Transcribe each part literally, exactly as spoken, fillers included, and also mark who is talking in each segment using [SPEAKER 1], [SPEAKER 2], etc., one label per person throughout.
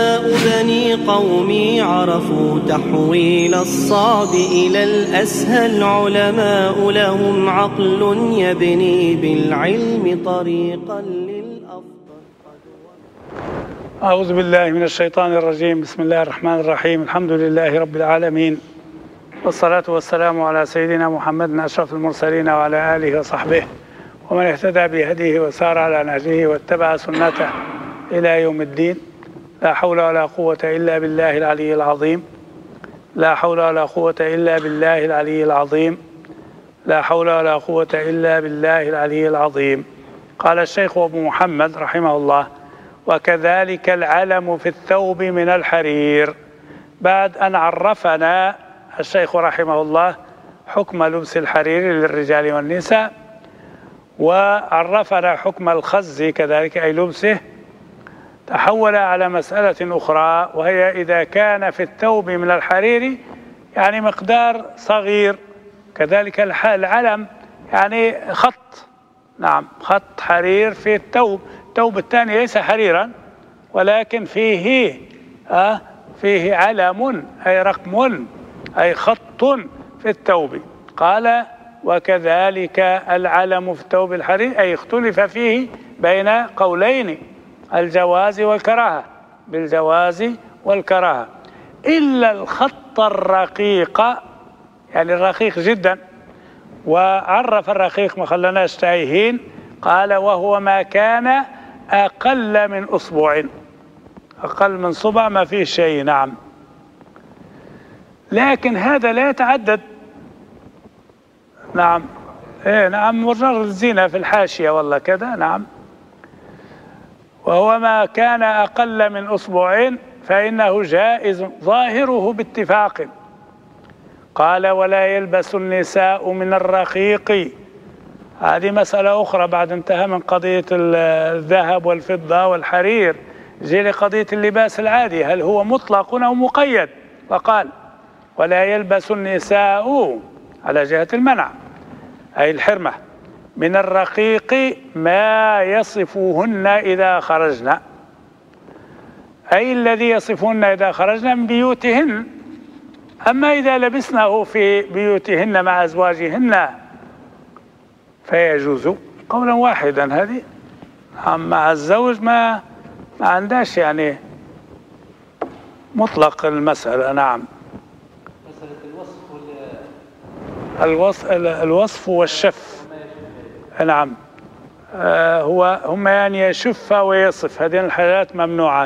[SPEAKER 1] بني قومي عرفوا تحويل الصعب إلى الأسهل، علماء لهم عقل يبني بالعلم طريقا للأفضل.
[SPEAKER 2] أعوذ بالله من الشيطان الرجيم. بسم الله الرحمن الرحيم. الحمد لله رب العالمين، والصلاة والسلام على سيدنا محمد أشرف المرسلين وعلى آله وصحبه ومن اهتدى بهديه وسار على نهجه واتبع سنته إلى يوم الدين. لا حول ولا قوة إلا بالله العلي العظيم. لا حول ولا قوة إلا بالله العلي العظيم. لا حول ولا قوة إلا بالله العلي العظيم. قال الشيخ أبو محمد رحمه الله: وكذلك العلم في الثوب من الحرير. بعد أن عرفنا الشيخ رحمه الله حكم لبس الحرير للرجال والنساء، وعرفنا حكم الخز كذلك أي لبسه، تحول على مسألة أخرى، وهي إذا كان في الثوب من الحرير يعني مقدار صغير، كذلك العلم يعني خط، نعم خط حرير في الثوب. الثوب الثاني ليس حريرا ولكن فيه آه فيه علم أي رقم أي خط في الثوب. قال: وكذلك العلم في الثوب الحرير، أي اختلف فيه بين قولين، الجواز والكراهة، بالجواز والكراهة، إلا الخط الرقيق، يعني الرقيق جدا. وعرف الرقيق ما خلناش تايهين، قال: وهو ما كان أقل من أصبع، أقل من صبع ما فيه شيء. نعم، لكن هذا لا يتعدد. نعم إيه نعم، مجرد زينة في الحاشية والله كذا. نعم، وهو ما كان أقل من أصبع فإنه جائز ظاهره باتفاق. قال: ولا يلبس النساء من الرقيق. هذه مسألة أخرى بعد انتهى من قضية الذهب والفضة والحرير، جي لقضية اللباس العادي، هل هو مطلق أو مقيد؟ وقال: ولا يلبس النساء على جهة المنع أي الحرمة من الرقيق ما يصفهن إذا خرجن، أي الذي يصفهن إذا خرجن من بيوتهن. أما إذا لبسنه في بيوتهن مع أزواجهن فيجوز قولا واحدا. هذه مع الزوج ما ما عندهاش يعني مطلق المسألة. نعم،
[SPEAKER 3] مسألة الوصف
[SPEAKER 2] الوصف الوصف والشف. نعم آه هو هم يعني يشف ويصف، هذين الحالات ممنوعات.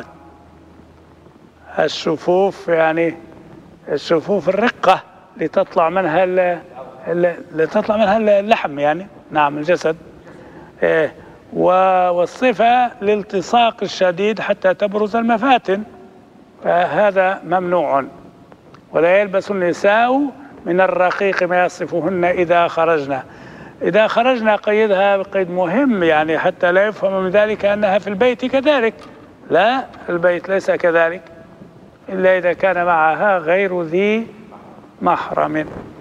[SPEAKER 2] الشفوف يعني الشفوف الرقة لتطلع منها لتطلع منها اللحم يعني، نعم الجسد. آه والصفة الالتصاق الشديد حتى تبرز المفاتن، فهذا ممنوع. ولا يلبس النساء من الرقيق ما يصفهن إذا خرجنا. إذا خرجنا قيدها بقيد مهم، يعني حتى لا يفهم من ذلك أنها في البيت كذلك. لا، البيت ليس كذلك إلا إذا كان معها غير ذي محرم.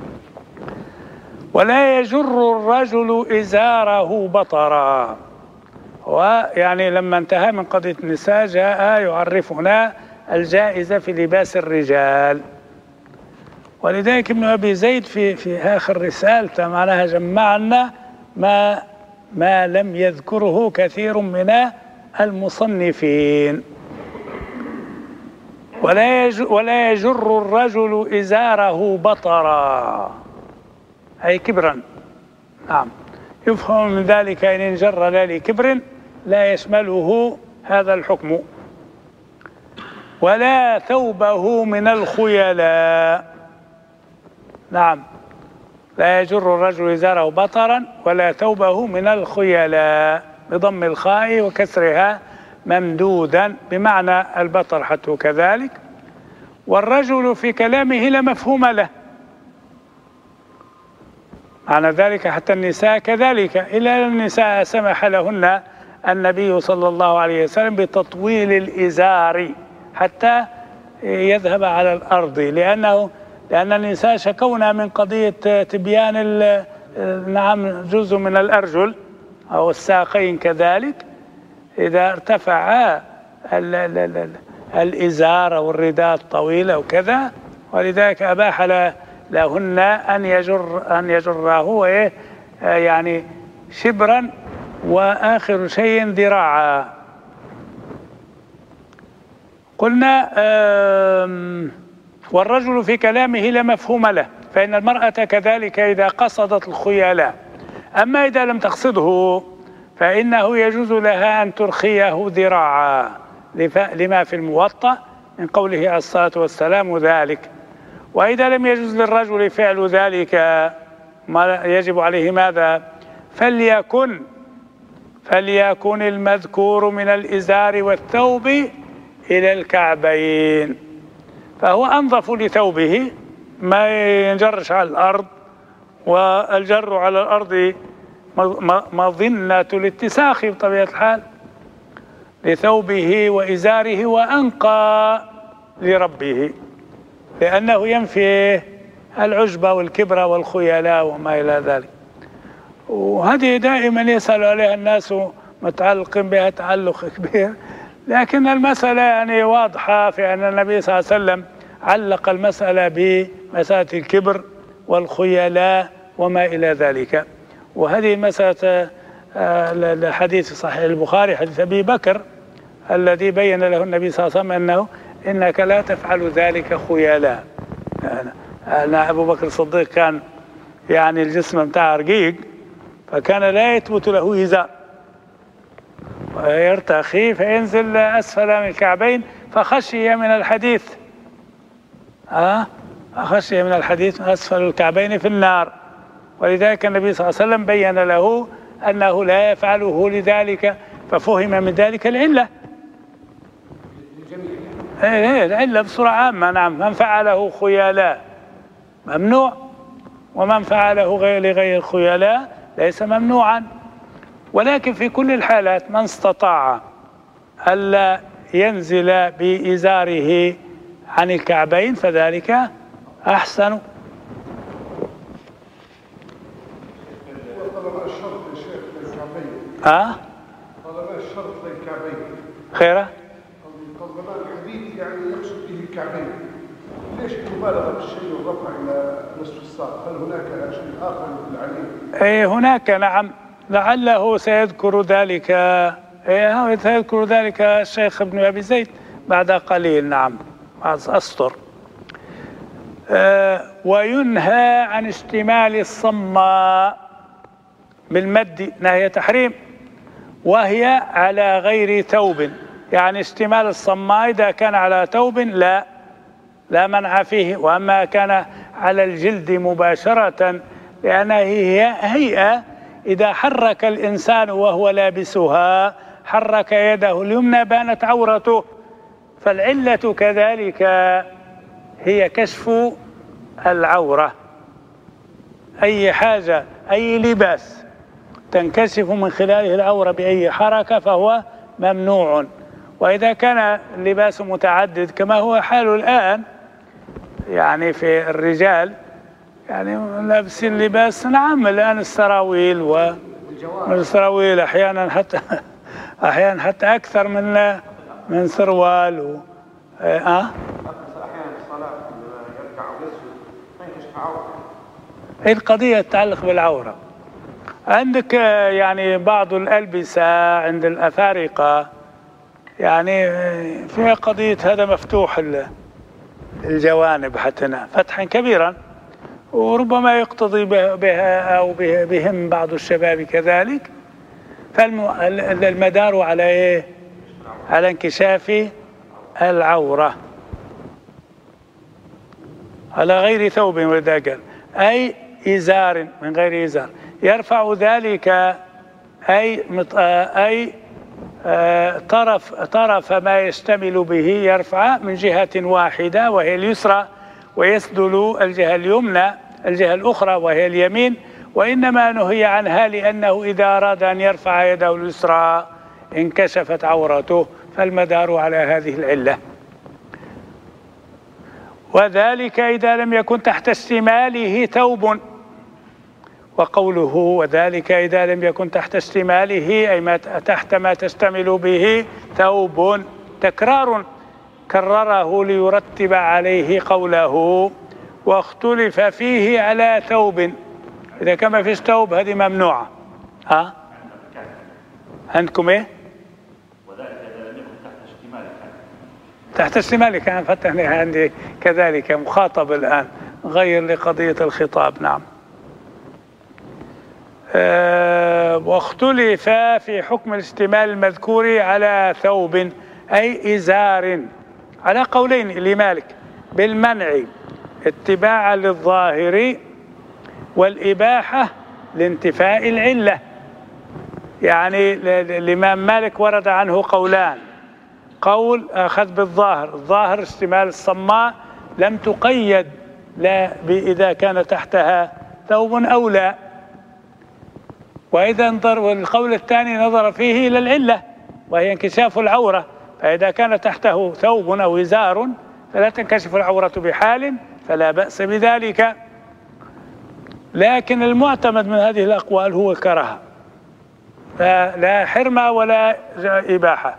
[SPEAKER 2] ولا يجر الرجل إزاره بطرا. ويعني لما انتهى من قضية النساء جاء يعرفنا الجائزة في لباس الرجال. ولذلك ابن أبي زيد في في آخر رسالته معناها جمعنا ما ما لم يذكره كثير من المصنفين. ولا ولا يجر الرجل إزاره بطرا أي كبرا. نعم، يفهم من ذلك إن انجر لا لكبر لا يشمله هذا الحكم. ولا ثوبه من الخيلاء. نعم، لا يجر الرجل إزاره بطرا ولا ثوبه من الخيلاء بضم الخاء وكسرها ممدودا بمعنى البطر حتى كذلك. والرجل في كلامه لا مفهوم له، معنى ذلك حتى النساء كذلك، إلا النساء سمح لهن النبي صلى الله عليه وسلم بتطويل الإزار حتى يذهب على الأرض، لأنه لأن النساء شكونا من قضية تبيان نعم جزء من الأرجل أو الساقين كذلك، إذا ارتفع الإزار أو الرداء الطويل أو كذا، ولذلك أباح لهن أن يجر أن يجره يعني شبرا وآخر شيء ذراعا. قلنا والرجل في كلامه لا مفهوم له، فإن المرأة كذلك إذا قصدت الخيلاء. أما إذا لم تقصده فإنه يجوز لها أن ترخيه ذراعا لما في الموطأ من قوله عليه الصلاة والسلام ذلك. وإذا لم يجوز للرجل فعل ذلك ما يجب عليه ماذا؟ فليكن فليكن المذكور من الإزار والثوب إلى الكعبين، فهو أنظف لثوبه، ما ينجرش على الأرض، والجر على الأرض مظنة الاتساخ بطبيعة الحال لثوبه وإزاره، وأنقى لربه لأنه ينفي العجب والكبر والخيلاء وما إلى ذلك. وهذه دائما يسأل عليها الناس متعلق بها تعلق كبير، لكن المسألة يعني واضحة في أن النبي صلى الله عليه وسلم علق المسألة بمسألة الكبر والخيلاء وما إلى ذلك. وهذه المسألة الحديث صحيح البخاري حديث أبي بكر الذي بين له النبي صلى الله عليه وسلم أنه إنك لا تفعل ذلك خيلاء. أنا أبو بكر الصديق كان يعني الجسم متاعه رقيق، فكان لا يثبت له إزار ويرتخي فينزل أسفل من الكعبين، فخشي من الحديث أه؟ خشي من الحديث أسفل الكعبين في النار. ولذلك النبي صلى الله عليه وسلم بين له أنه لا يفعله لذلك، ففهم من ذلك العلة. إيه العلة بصورة عامة. نعم، من فعله خيلاء ممنوع، ومن فعله غير لغير خيلاء ليس ممنوعا. ولكن في كل الحالات من استطاع ألا ينزل بإزاره عن الكعبين فذلك أحسن. ها؟
[SPEAKER 4] طالما الشرط للكعبين
[SPEAKER 2] خيره؟
[SPEAKER 4] طالما الحديث يعني يقصد به الكعبين، ليش المبالغة بالشيء والرفع إلى نصف الساق؟ هل هناك شيء آخر يدل عليه؟
[SPEAKER 2] إيه هناك، نعم، لعله سيذكر ذلك إيه سيذكر ذلك الشيخ ابن أبي زيد بعد قليل. نعم، أسطر. آه وينهى عن اشتمال الصماء بالمد نهي تحريم، وهي على غير ثوب. يعني اشتمال الصماء إذا كان على ثوب لا لا منع فيه، وأما كان على الجلد مباشرة لأنها هي هيئة إذا حرك الإنسان وهو لابسها حرك يده اليمنى بانت عورته، فالعلة كذلك هي كشف العورة. أي حاجة أي لباس تنكشف من خلاله العورة بأي حركة فهو ممنوع. وإذا كان اللباس متعدد كما هو حال الآن يعني في الرجال، يعني لابسين لباس، نعم الآن السراويل والسراويل أحيانا حتى أحيانا حتى أكثر من من سروال و آه
[SPEAKER 4] أحيانا الصلاة يركع ويسجد ما يكشف عورة.
[SPEAKER 2] هي القضية تتعلق بالعورة. عندك يعني بعض الألبسة عند الأفارقة يعني فيها قضية هذا مفتوح الجوانب حتى فتحا كبيرا، وربما يقتضي بها أو بهم بعض الشباب كذلك، فالمدار على إيه؟ على انكشاف العورة على غير ثوب، ولذا قال أي إزار من غير إزار يرفع ذلك أي أي طرف طرف ما يشتمل به يرفع من جهة واحدة وهي اليسرى، ويسدل الجهة اليمنى الجهة الأخرى وهي اليمين. وإنما نهي عنها لأنه إذا أراد أن يرفع يده اليسرى انكشفت عورته، فالمدار على هذه العلة. وذلك إذا لم يكن تحت اشتماله ثوب. وقوله وذلك إذا لم يكن تحت اشتماله أي ما تحت ما تشتمل به ثوب تكرار، كرره ليرتب عليه قوله. واختلف فيه على ثوب، إذا كان ما فيش ثوب هذه ممنوعة. ها عندكم إيه؟
[SPEAKER 3] وذلك إذا لم يكن تحت اشتمالك.
[SPEAKER 2] تحت اشتمالك أنا فتحني عندي كذلك مخاطب الآن، غير لقضية الخطاب. نعم. أه واختلف في حكم الاشتمال المذكور على ثوب أي إزار على قولين لمالك بالمنع اتباعا للظاهر، والإباحة لانتفاء العلة. يعني الإمام مالك ورد عنه قولان، قول أخذ بالظاهر، الظاهر اشتمال الصماء لم تقيد لا إذا كان تحتها ثوب أو لا، وإذا انظر، والقول الثاني نظر فيه إلى العلة وهي انكشاف العورة، فإذا كان تحته ثوب أو إزار فلا تنكشف العورة بحال فلا بأس بذلك. لكن المعتمد من هذه الأقوال هو الكراهة، لا حرمة ولا إباحة.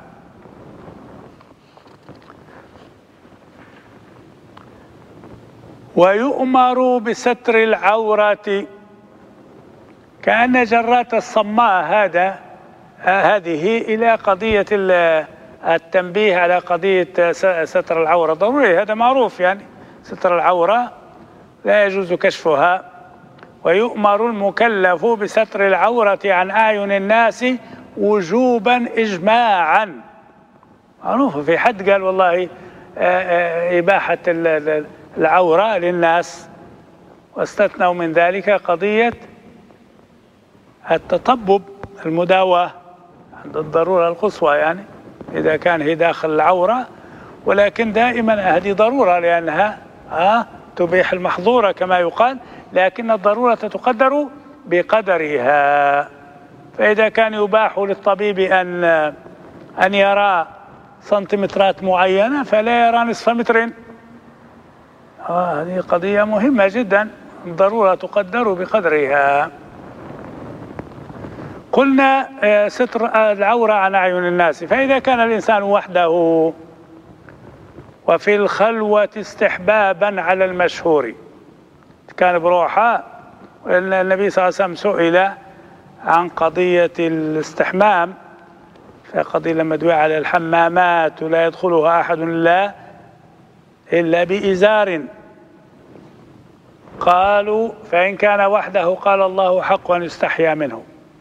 [SPEAKER 2] ويؤمر بستر العورة، كأن جرات الصماء هذا هذه إلى قضية التنبيه على قضية ستر العورة ضروري، هذا معروف، يعني ستر العورة لا يجوز كشفها. ويؤمر المكلف بستر العورة عن أعين الناس وجوبا إجماعا، معروف. في حد قال والله إباحة العورة للناس، واستثنوا من ذلك قضية التطبب، المداواة عند الضرورة القصوى، يعني إذا كان هي داخل العورة، ولكن دائما هذه ضرورة لأنها آه تبيح المحظورة كما يقال، لكن الضرورة تقدر بقدرها. فإذا كان يباح للطبيب أن أن يرى سنتيمترات معينة فلا يرى نصف متر. آه هذه قضية مهمة جدا، الضرورة تقدر بقدرها. قلنا ستر العورة عن أعين الناس، فإذا كان الإنسان وحده وفي الخلوة استحبابا على المشهور، كان بروحه، النبي صلى الله عليه وسلم سئل عن قضية الاستحمام، فقضية لما دعي على الحمامات ولا يدخلها أحد إلا إلا بإزار، قالوا فإن كان وحده قال الله حق أن يستحيا منه.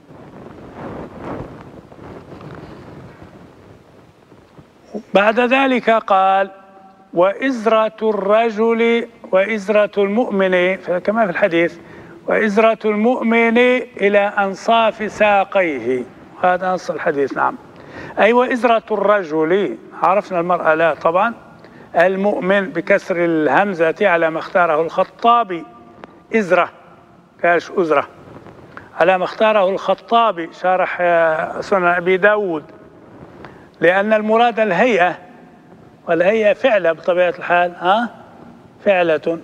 [SPEAKER 2] بعد ذلك قال وإزرة الرجل وإزرة المؤمن، كما في الحديث، وإزرة المؤمن إلى أنصاف ساقيه، هذا نص الحديث. نعم، أي وإزرة الرجل، عرفنا المرأة لا طبعا، المؤمن بكسر الهمزة على ما اختاره الخطابي، إزرة كاش أزرة، على ما اختاره الخطابي شارح سنن أبي داود، لأن المراد الهيئة، والهيئة فعلة بطبيعة الحال، ها فعلة،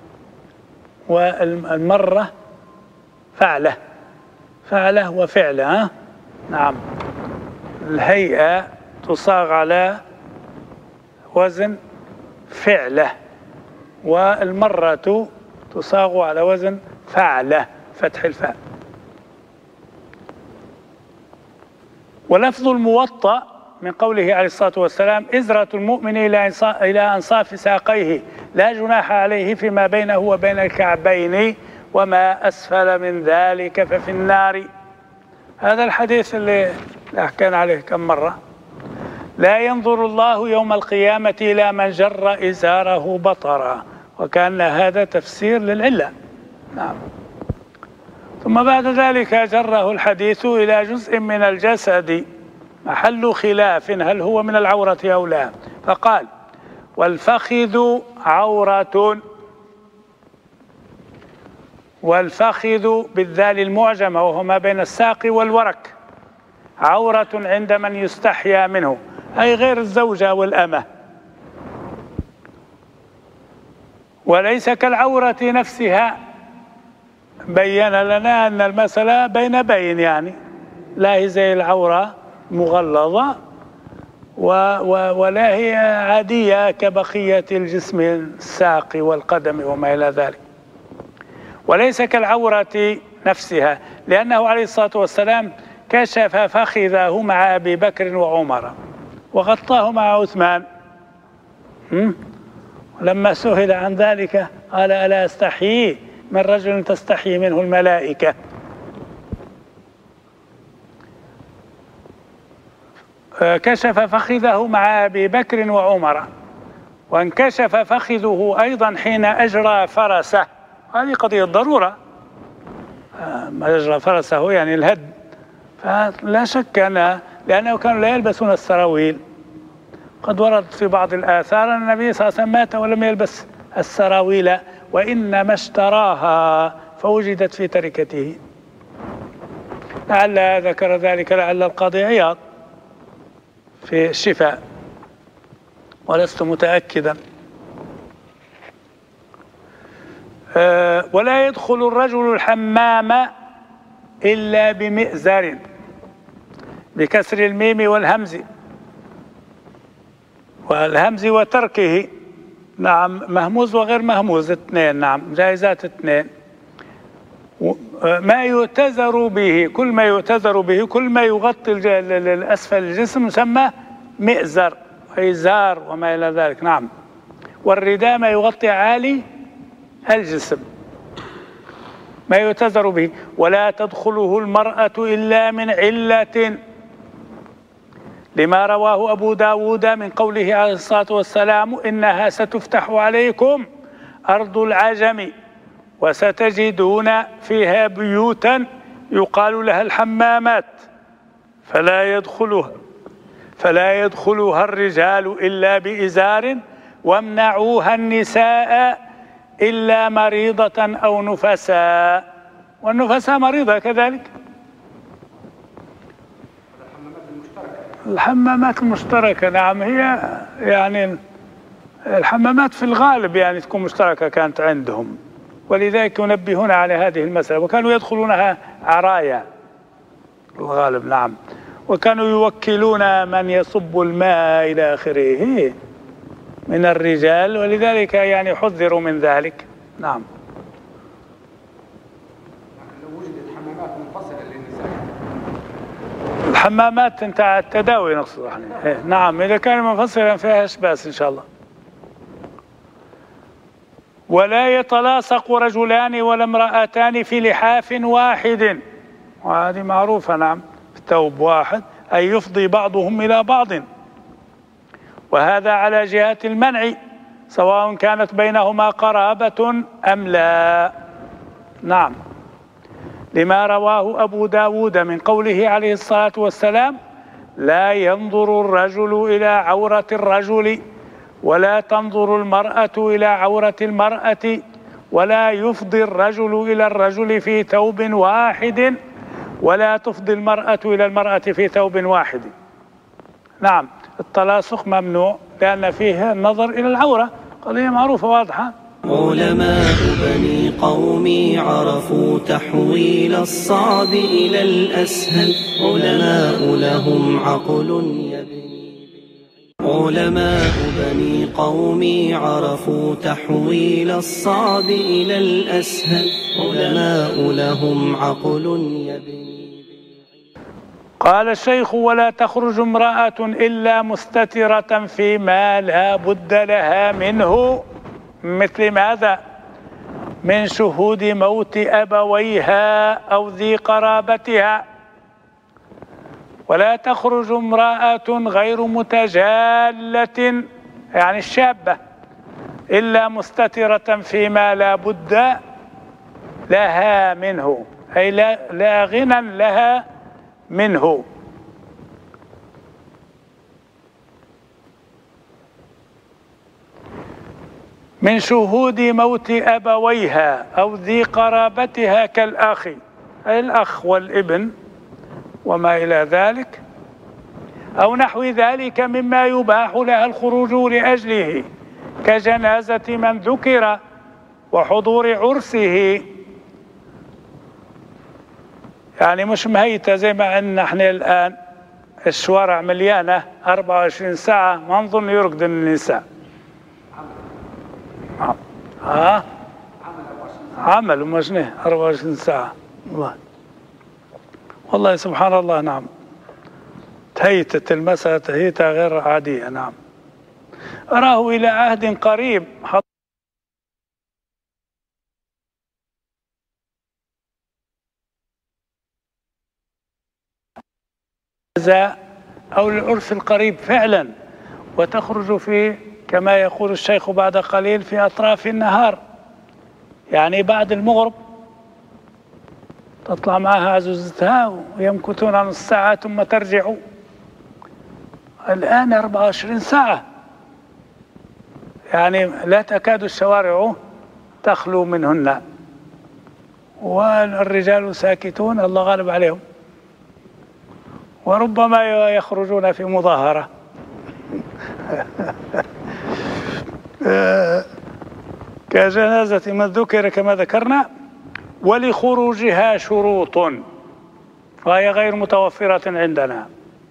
[SPEAKER 2] والمرة فعلة، فعلة وفعلة. ها نعم، الهيئة تصاغ على وزن فعلة، والمرة تصاغ على وزن فعلة، فتح الفاء. ولفظ الموطأ من قوله عليه الصلاة والسلام إزرة المؤمن إلى أنصاف ساقيه لا جناح عليه فيما بينه وبين الكعبين وما أسفل من ذلك ففي النار. هذا الحديث اللي حكينا عليه كم مرة. لا ينظر الله يوم القيامة إلى من جر إزاره بطرا، وكان هذا تفسير للعلة. نعم. ثم بعد ذلك جره الحديث إلى جزء من الجسد محل خلاف هل هو من العورة أو لا، فقال والفخذ عورة، والفخذ بالذال المعجمة وهو ما بين الساق والورك، عورة عند من يستحيا منه، أي غير الزوجة والأمة، وليس كالعورة نفسها. بين لنا أن المسألة بين بين، يعني لا هي زي العورة مغلظة ولا هي عادية كبقية الجسم الساق والقدم وما إلى ذلك، وليس كالعورة نفسها، لأنه عليه الصلاة والسلام كشف فخذه مع أبي بكر وعمر وغطاه مع عثمان. لما سئل عن ذلك قال: ألا أستحيي من رجل تستحيي منه الملائكة. كشف فخذه مع أبي بكر وعمر، وانكشف فخذه أيضا حين أجرى فرسه. هذه قضية ضرورة، ما أجرى فرسه يعني الهد، فلا شك أن لأنه كانوا لا يلبسون السراويل. قد ورد في بعض الآثار أن النبي صلى الله عليه وسلم مات ولم يلبس السراويل، وإنما اشتراها فوجدت في تركته. لعل ذكر ذلك لعل القاضي عياض في الشفاء، ولست متأكدا. أه ولا يدخل الرجل الحمام إلا بمئزر، بكسر الميم والهمز والهمز وتركه. نعم، مهموز وغير مهموز اثنين، نعم جائزات اثنين. ما يؤتذر به، كل ما يؤتذر به، كل ما يغطي الأسفل الجسم يسمى مئزر، إزار وما إلى ذلك. نعم، والرداء ما يغطي عالي الجسم، ما يؤتذر به. ولا تدخله المرأة إلا من علة، لما رواه أبو داود من قوله عليه الصلاة والسلام: إنها ستفتح عليكم أرض العجم وستجدون فيها بيوتا يقال لها الحمامات فلا يدخلها فلا يدخلها الرجال إلا بإزار، وامنعوها النساء إلا مريضة أو نفساء. والنفساء مريضة كذلك. الحمامات المشتركة، نعم، هي يعني الحمامات في الغالب يعني تكون مشتركة كانت عندهم، ولذلك ينبهون على هذه المسألة، وكانوا يدخلونها عرايا الغالب. نعم، وكانوا يوكلون من يصب الماء إلى آخره من الرجال، ولذلك يعني حذروا من ذلك. نعم.
[SPEAKER 5] لو وجدت حمامات منفصلة للنساء،
[SPEAKER 2] الحمامات انت التداوي نقصد يعني. نعم، إذا كان منفصلا فيهاش بأس إن شاء الله. ولا يتلاصق رجلان ولا امرأتان في لحاف واحد، وهذه معروفة. نعم، في ثوب واحد، أي يفضي بعضهم إلى بعض، وهذا على جهة المنع سواء كانت بينهما قرابة أم لا. نعم، لما رواه أبو داود من قوله عليه الصلاة والسلام: لا ينظر الرجل إلى عورة الرجل، ولا تنظر المرأة إلى عورة المرأة، ولا يفضي الرجل إلى الرجل في ثوب واحد، ولا تفضي المرأة إلى المرأة في ثوب واحد. نعم، التلاصق ممنوع لأن فيه النظر إلى العورة، قضية معروفة واضحة.
[SPEAKER 1] علماء بني قومي عرفوا تحويل الصعب إلى الأسهل، علماء لهم عقل يبني. علماء بني قومي عرفوا تحويل الصعب إلى الأسهل، علماء لهم عقل يبني.
[SPEAKER 2] قال الشيخ: ولا تخرج امرأة إلا مستترة فيما لا بد لها منه، مثل ماذا؟ من شهود موت أبويها أو ذي قرابتها. ولا تخرج امرأة غير متجالة يعني الشابة إلا مستترة فيما لا بد لها منه، أي لا, لا غنى لها منه. من شهود موت أبويها أو ذي قرابتها كالأخ، أي الأخ والابن وما إلى ذلك، أو نحو ذلك مما يباح لها الخروج لأجله، كجنازة من ذكر وحضور عرسه. يعني مش مهيتة زي ما عندنا احنا الآن، الشوارع مليانة أربعة وعشرين ساعة، ما نظن يرقد النساء. ها؟ عمل ومجنيه أربعة وعشرين ساعة. والله والله سبحان الله. نعم، تهيتت المسألة تهيتة غير عادية. نعم، أراه إلى عهد قريب أو العرف القريب فعلا، وتخرج في كما يقول الشيخ بعد قليل في أطراف النهار، يعني بعد المغرب تطلع معها عزوزتها ويمكثون نص ساعة ثم ترجع. الآن أربعة وعشرين ساعة، يعني لا تكاد الشوارع تخلو منهن، والرجال ساكتون الله غالب عليهم، وربما يخرجون في مظاهرة. كجنازة من ذكر كما ذكرنا، ولخروجها شروط فهي غير متوفرة عندنا.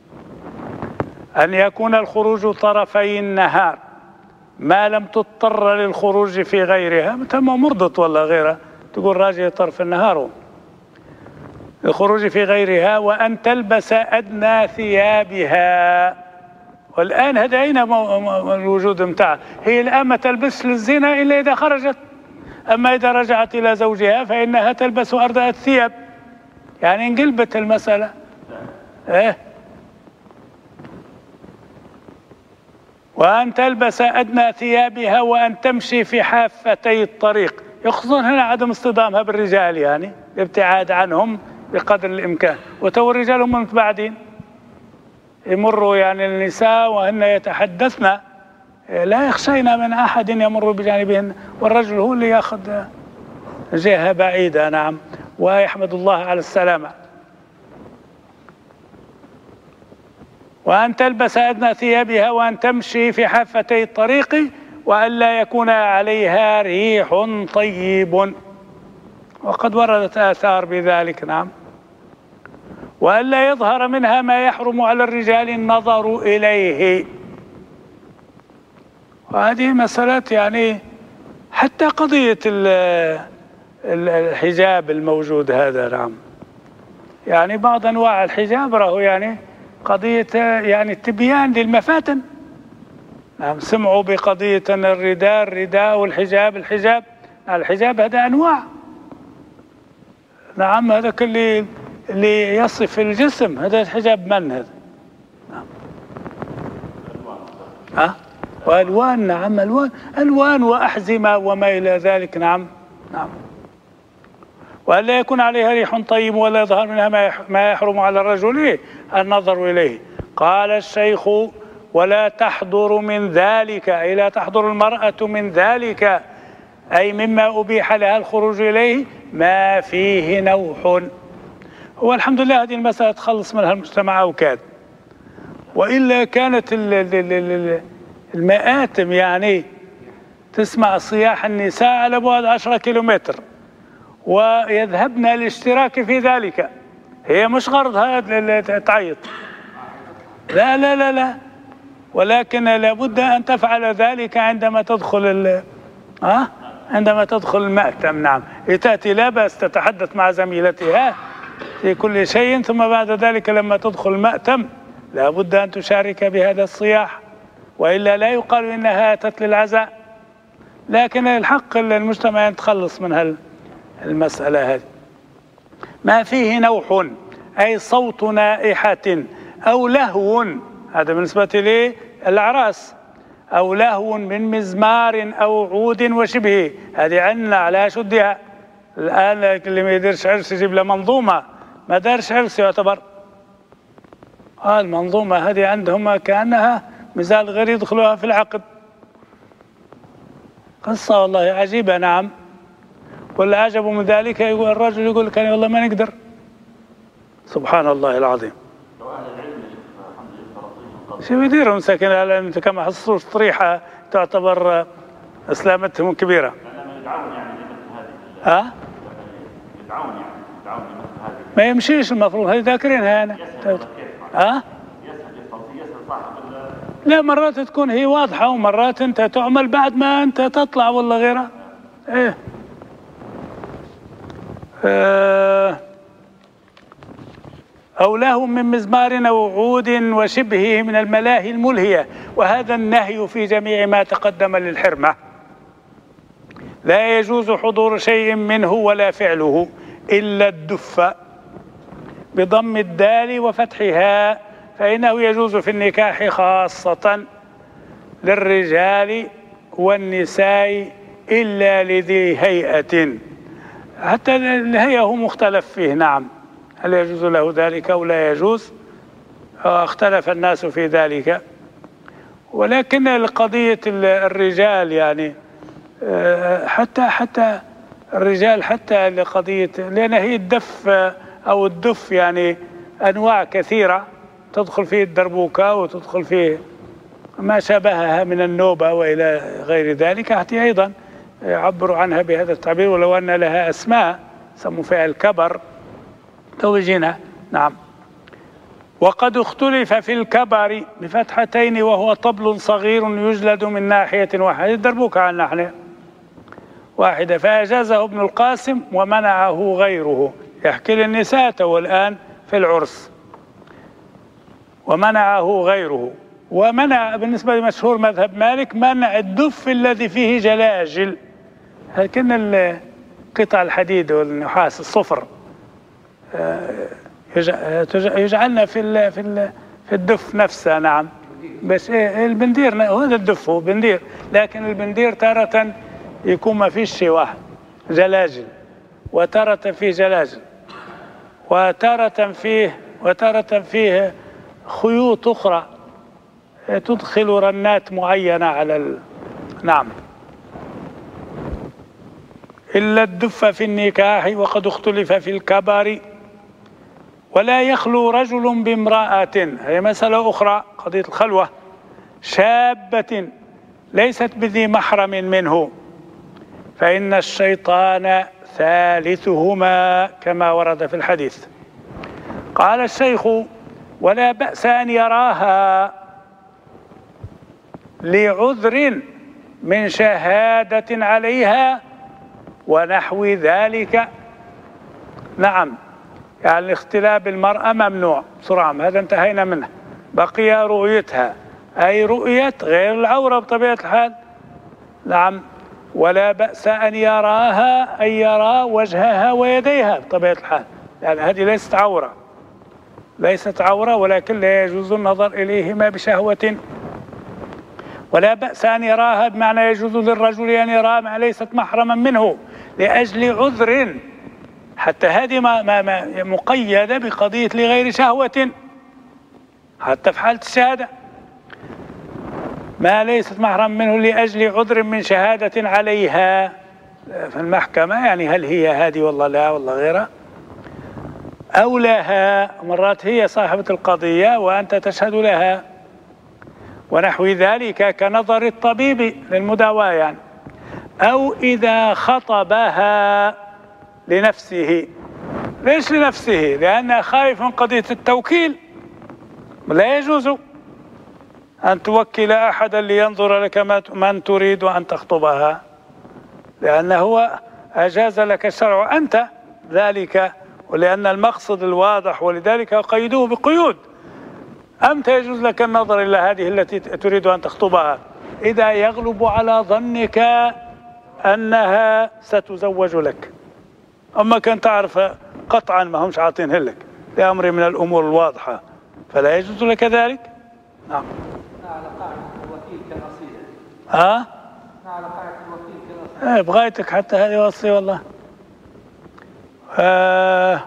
[SPEAKER 2] أن يكون الخروج طرفي النهار ما لم تضطر للخروج في غيرها، تم مرضت ولا غيرها تقول راجع طرف النهار، الخروج في غيرها. وأن تلبس أدنى ثيابها، والآن هذا أين الوجود متاعها؟ هي الآن ما تلبس للزنا إلا إذا خرجت، أما إذا رجعت إلى زوجها فإنها تلبس أردى الثياب، يعني انقلبت المسألة. إيه؟ وأن تلبس أدنى ثيابها، وأن تمشي في حافتي الطريق، يقصدون هنا عدم اصطدامها بالرجال، يعني الابتعاد عنهم بقدر الإمكان. وتو الرجال هم متباعدين، يمروا يعني النساء وهن يتحدثن لا يخشين من أحد يمر بجانبهن، والرجل هو اللي يأخذ جهة بعيدة. نعم، ويحمد الله على السلامة. وأن تلبس أدنى ثيابها، وأن تمشي في حافتي الطريق، وأن لا يكون عليها ريح طيب، وقد وردت آثار بذلك. نعم، وأن لا يظهر منها ما يحرم على الرجال النظر إليه. وهذه مسألة يعني حتى قضية الحجاب الموجود هذا. نعم، يعني بعض أنواع الحجاب راه يعني قضية يعني التبيان للمفاتن. نعم، سمعوا بقضية الرداء الرداء والحجاب الحجاب الحجاب هذا أنواع. نعم، هذا كل اللي يصف الجسم هذا الحجاب من هذا. نعم، ها والوان. نعم، الوان الوان واحزمه وما الى ذلك. نعم نعم. وألا يكون عليها ريح طيب، ولا يظهر منها ما يحرم على الرجل النظر اليه. قال الشيخ: ولا تحضر من ذلك، اي لا تحضر المراه من ذلك، اي مما ابيح لها الخروج اليه، ما فيه نوح. هو الحمد لله هذه المسألة تخلص منها المجتمع أوكاد، وإلا كانت المآتم يعني تسمع صياح النساء على بعد عشرة كيلومتر، ويذهبن الاشتراك في ذلك. هي مش غرضها تعيط، لا لا لا لا، ولكن لابد أن تفعل ذلك عندما تدخل ال ها عندما تدخل المأتم. نعم، تأتي لا بأس تتحدث مع زميلتها في كل شيء، ثم بعد ذلك لما تدخل المأتم لا بد أن تشارك بهذا الصياح، وإلا لا يقال إنها أتت للعزاء. لكن الحق المجتمع يتخلص من المسألة هذه. ما فيه نوح أي صوت نائحة أو لهو، هذا بالنسبة للأعراس، أو لهو من مزمار أو عود وشبهه، هذه عنا على شدها. الآن اللي ما يديرش عرس يجيب له منظومة، ما دارش عرس يعتبر. آه المنظومة هذه عندهم كأنها مزال غير يدخلوها في العقد. قصة والله عجيبة. نعم، ولا عجب من ذلك يقول الرجل يقول كان والله ما نقدر. سبحان الله العظيم. شو يديروا مساكين؟ انت كما حصلوش طريحة تعتبر اسلامتهم كبيرة. ها؟ ما يمشيش المفروض، هذه ذاكرينها انا. ها؟ لا مرات تكون هي واضحة ومرات أنت تعمل بعد ما أنت تطلع ولا غيرها. إيه آه أو لهم من مزمار أو عود وشبهه من الملاهي الملهية. وهذا النهي في جميع ما تقدم للحرمة، لا يجوز حضور شيء منه ولا فعله إلا الدف بضم الدال وفتحها، فإنه يجوز في النكاح خاصة للرجال والنساء إلا لذي هيئة. حتى الهيئة هو مختلف فيه، نعم، هل يجوز له ذلك أو لا يجوز؟ اختلف الناس في ذلك. ولكن القضية الرجال يعني حتى حتى الرجال حتى لقضية، لأن هي الدف أو الدف يعني أنواع كثيرة، تدخل فيه الدربوكة وتدخل فيه ما شابهها من النوبة وإلى غير ذلك. حتى أيضا يعبروا عنها بهذا التعبير، ولو أن لها أسماء سموا فيها الكبر توجينا. نعم. وقد اختلف في الكبر بفتحتين وهو طبل صغير يجلد من ناحية واحدة، الدربوكة عن ناحية واحدة، فأجازه ابن القاسم ومنعه غيره. يحكي للنساء والآن في العرس، ومنعه غيره. ومنع بالنسبة لمشهور مذهب مالك منع الدف الذي فيه جلاجل، لكن قطع الحديد والنحاس الصفر يجعلنا في في في الدف نفسه. نعم. بس ايه البندير هذا الدف هو بندير، لكن البندير تارة يكون ما فيش شيء واحد جلاجل، وتارة فيه جلاجل، وتارة فيه وتارة فيه خيوط أخرى تدخل رنات معينة على ال... نعم. إلا الدف في النكاح وقد اختلف في الكبر. ولا يخلو رجل بامرأة، هي مسألة أخرى، قضية الخلوة، شابة ليست بذي محرم منه، فإن الشيطان ثالثهما كما ورد في الحديث. قال الشيخ: ولا بأس أن يراها لعذر من شهادة عليها ونحو ذلك. نعم، يعني اختلاف المرأة ممنوع بسرعة، هذا انتهينا منه. بقي رؤيتها، أي رؤية غير العورة بطبيعة الحال. نعم. ولا بأس أن يراها، أن يرى وجهها ويديها بطبيعة الحال، يعني هذه ليست عورة، ليست عورة، ولكن لا يجوز النظر إليهما بشهوة. ولا بأس أن يراها بمعنى يجوز للرجل أن يراها ما ليست محرما منه لأجل عذر، حتى هذه ما ما ما مقيدة بقضية لغير شهوة، حتى في حالة الشهادة ما ليست محرم منه لأجل عذر من شهادة عليها في المحكمة، يعني هل هي هذه والله لا والله غيرها، أو لها، مرات هي صاحبة القضية وأنت تشهد لها، ونحو ذلك كنظر الطبيب للمداواة يعني. أو إذا خطبها لنفسه. ليش لنفسه؟ لأنه خايف من قضية التوكيل، لا يجوز أن توكل أحدا لينظر لك من تريد أن تخطبها، لأنه هو أجاز لك الشرع أنت ذلك، ولأن المقصد الواضح، ولذلك قيدوه بقيود. أنت يجوز لك النظر إلى هذه التي تريد أن تخطبها إذا يغلب على ظنك أنها ستزوج لك، أما كان تعرف قطعا ما همش عاطينه لك لأمر من الأمور الواضحة فلا يجوز لك ذلك. نعم.
[SPEAKER 5] على قاعدة الوكيل كنصيحة.
[SPEAKER 2] ها؟
[SPEAKER 5] على قاعدة الوكيل كنصيحة.
[SPEAKER 2] ايه بغايتك حتى هذه وصية والله. آه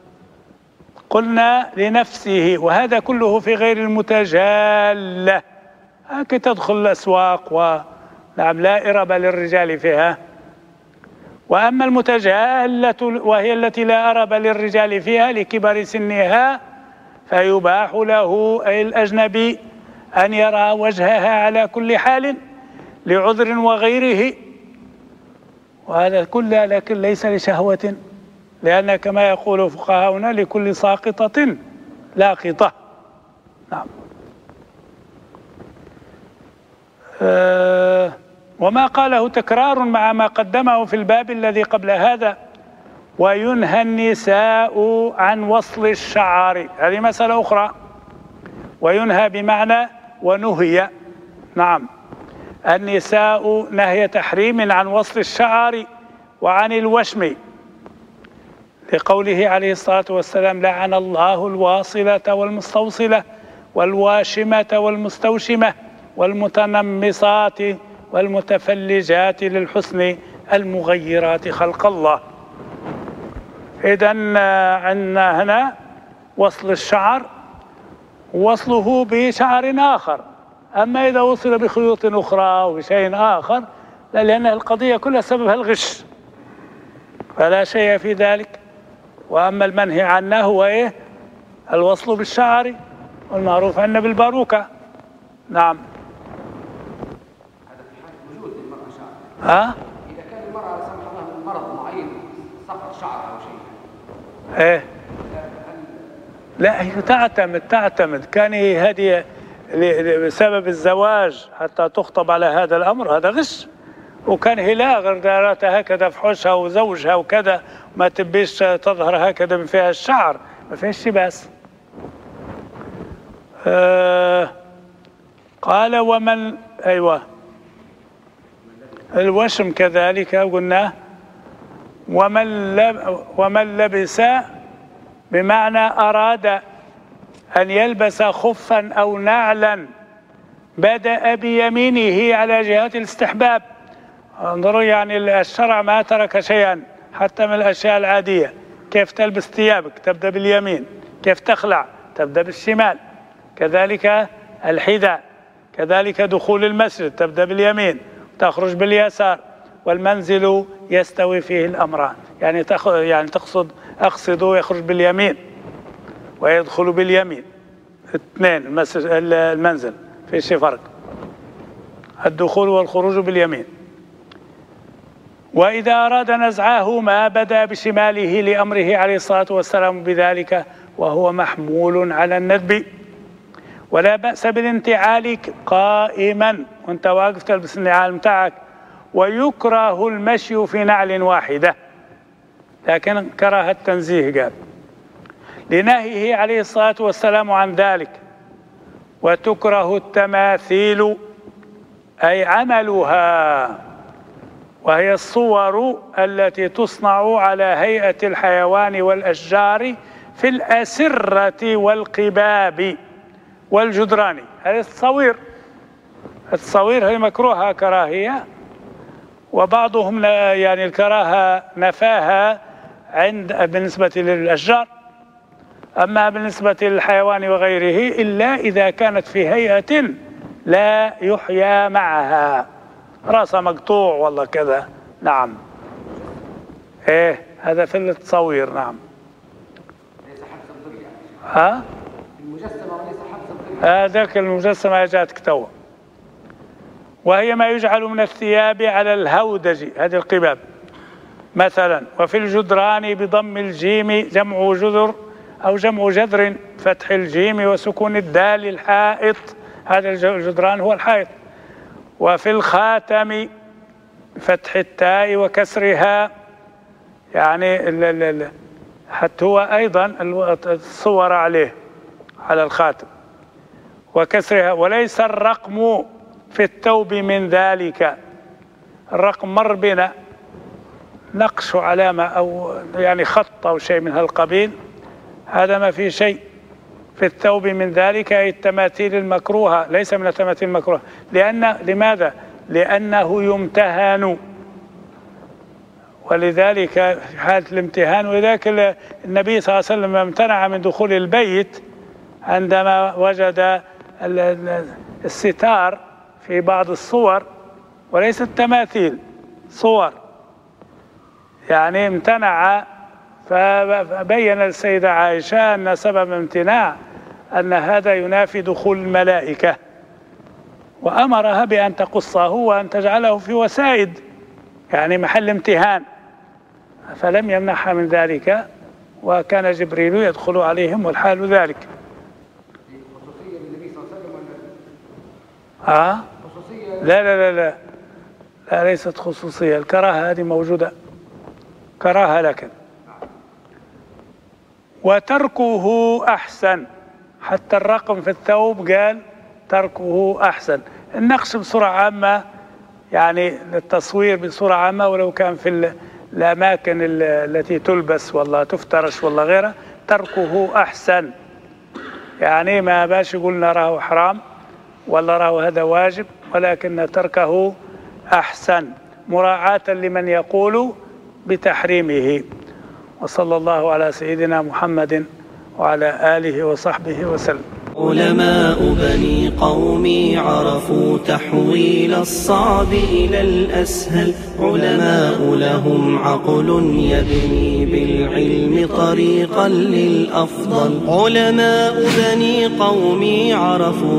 [SPEAKER 2] قلنا لنفسه، وهذا كله في غير المتجالة، هكذا تدخل الأسواق ونعم لا إربة للرجال فيها. وأما المتجالة وهي التي لا أرب للرجال فيها لكبر سنها فيباح له أي الأجنبي أن يرى وجهها على كل حال لعذر وغيره، وهذا كله لكن ليس لشهوة، لأن كما يقول فقهاؤنا لكل ساقطة لاقطة. نعم. أه وما قاله تكرار مع ما قدمه في الباب الذي قبل هذا. وينهى النساء عن وصل الشعر، هذه مسألة أخرى. وينهى بمعنى ونهي. نعم، النساء نهي تحريم عن وصل الشعر وعن الوشم، لقوله عليه الصلاة والسلام: لعن الله الواصلة والمستوصلة والواشمة والمستوشمة والمتنمصات والمتفلجات للحسن المغيرات خلق الله. إذن عندنا هنا وصل الشعر، وصله بشعر آخر. أما إذا وصل بخيوط أخرى أو بشيء آخر، لأن القضية كلها سببها الغش، فلا شيء في ذلك. وأما المنهي عنه هو إيه؟ الوصل بالشعر، والمعروف عندنا بالباروكة. نعم.
[SPEAKER 5] هذا في حال وجود للمرأة شعر.
[SPEAKER 2] ها؟
[SPEAKER 5] إذا كان المرأة لا سمح الله من مرض معين سقط شعر أو شيء.
[SPEAKER 2] إيه؟ لا، هي تعتمد تعتمد كان هذه بسبب الزواج حتى تخطب على هذا الأمر، هذا غش. وكان هي لا غير دارتها هكذا في حوشها وزوجها وكذا، ما تبيش تظهر هكذا من فيها الشعر، ما فيهاش شي بس. آه قال ومن أيوة الوشم كذلك قلنا. ومن لب ومن لبس بمعنى أراد أن يلبس خفا أو نعلا بدأ بيمينه على جهة الاستحباب. انظروا، يعني الشرع ما ترك شيئا حتى من الأشياء العادية. كيف تلبس ثيابك تبدأ باليمين، كيف تخلع تبدأ بالشمال، كذلك الحذاء، كذلك دخول المسجد تبدأ باليمين تخرج باليسار، والمنزل يستوي فيه الأمران. يعني يعني تقصد أقصد يخرج باليمين ويدخل باليمين، اثنين المنزل في شيء فرق، الدخول والخروج باليمين. وإذا أراد نزعهما بدأ بشماله لأمره عليه الصلاة والسلام بذلك، وهو محمول على الندب. ولا بأس بالانتعال قائما وانت واقف تلبس النعال متاعك. ويكره المشي في نعل واحدة، لكن كراهة التنزيه قال لنهيه عليه الصلاة والسلام عن ذلك. وتكره التماثيل أي عملها، وهي الصور التي تصنع على هيئة الحيوان والأشجار في الأسرة والقباب والجدران. هذه التصوير التصوير هي مكروهة كراهية، وبعضهم يعني الكراهة نفاها عند بالنسبة للأشجار. أما بالنسبة للحيوان وغيره إلا إذا كانت في هيئة لا يحيى معها، رأسها مقطوع والله كذا. نعم، إيه هذا في التصوير. نعم.
[SPEAKER 5] ليس حبس الظل يعني.
[SPEAKER 2] ها؟
[SPEAKER 5] المجسمة وليس حبس الظل.
[SPEAKER 2] هذاك المجسمة جاءتك توا. وهي ما يجعل من الثياب على الهودج، هذه القباب مثلا. وفي الجدران بضم الجيم جمع جذر أو جمع جذر، فتح الجيم وسكون الدال الحائط، هذا الجدران هو الحائط. وفي الخاتم فتح التاء وكسرها، يعني حتى هو أيضا الصور عليه على الخاتم وكسرها. وليس الرقم في الثوب من ذلك. الرقم مر بنا نقش علامة أو يعني خط أو شيء من هالقبيل، هذا ما في شيء في الثوب من ذلك، أي التماثيل المكروهة، ليس من التماثيل المكروهة. لأن لماذا؟ لأنه يمتهن، ولذلك حالة الامتهان. ولذلك النبي صلى الله عليه وسلم امتنع من دخول البيت عندما وجد الستار في بعض الصور وليس التماثيل، صور، يعني امتنع. فبين السيدة عائشة أن سبب امتناع أن هذا ينافي دخول الملائكة، وأمرها بأن تقصه وأن تجعله في وسائد، يعني محل امتهان، فلم يمنعها من ذلك. وكان جبريل يدخل عليهم والحال ذلك.
[SPEAKER 5] خصوصية للنبي صلى الله عليه وسلم ولا
[SPEAKER 2] آه؟
[SPEAKER 5] خصوصية
[SPEAKER 2] لا لا لا لا لا ليست خصوصية، الكراهة هذه موجودة كراهة، لكن وتركه أحسن. حتى الرقم في الثوب قال تركه أحسن. النقش بصورة عامة يعني للتصوير بصورة عامة، ولو كان في الأماكن التي تلبس والله تفترش والله غيرها تركه أحسن. يعني ما باش يقولنا راه حرام ولا راه هذا واجب، ولكن تركه أحسن مراعاة لمن يقول بتحريمه. وصلى الله على سيدنا محمد وعلى آله وصحبه وسلم.
[SPEAKER 1] علماء بني قومي عرفوا تحويل الصعب إلى الأسهل. علماء لهم عقل يبني بالعلم طريقا للأفضل. علماء بني قومي عرفوا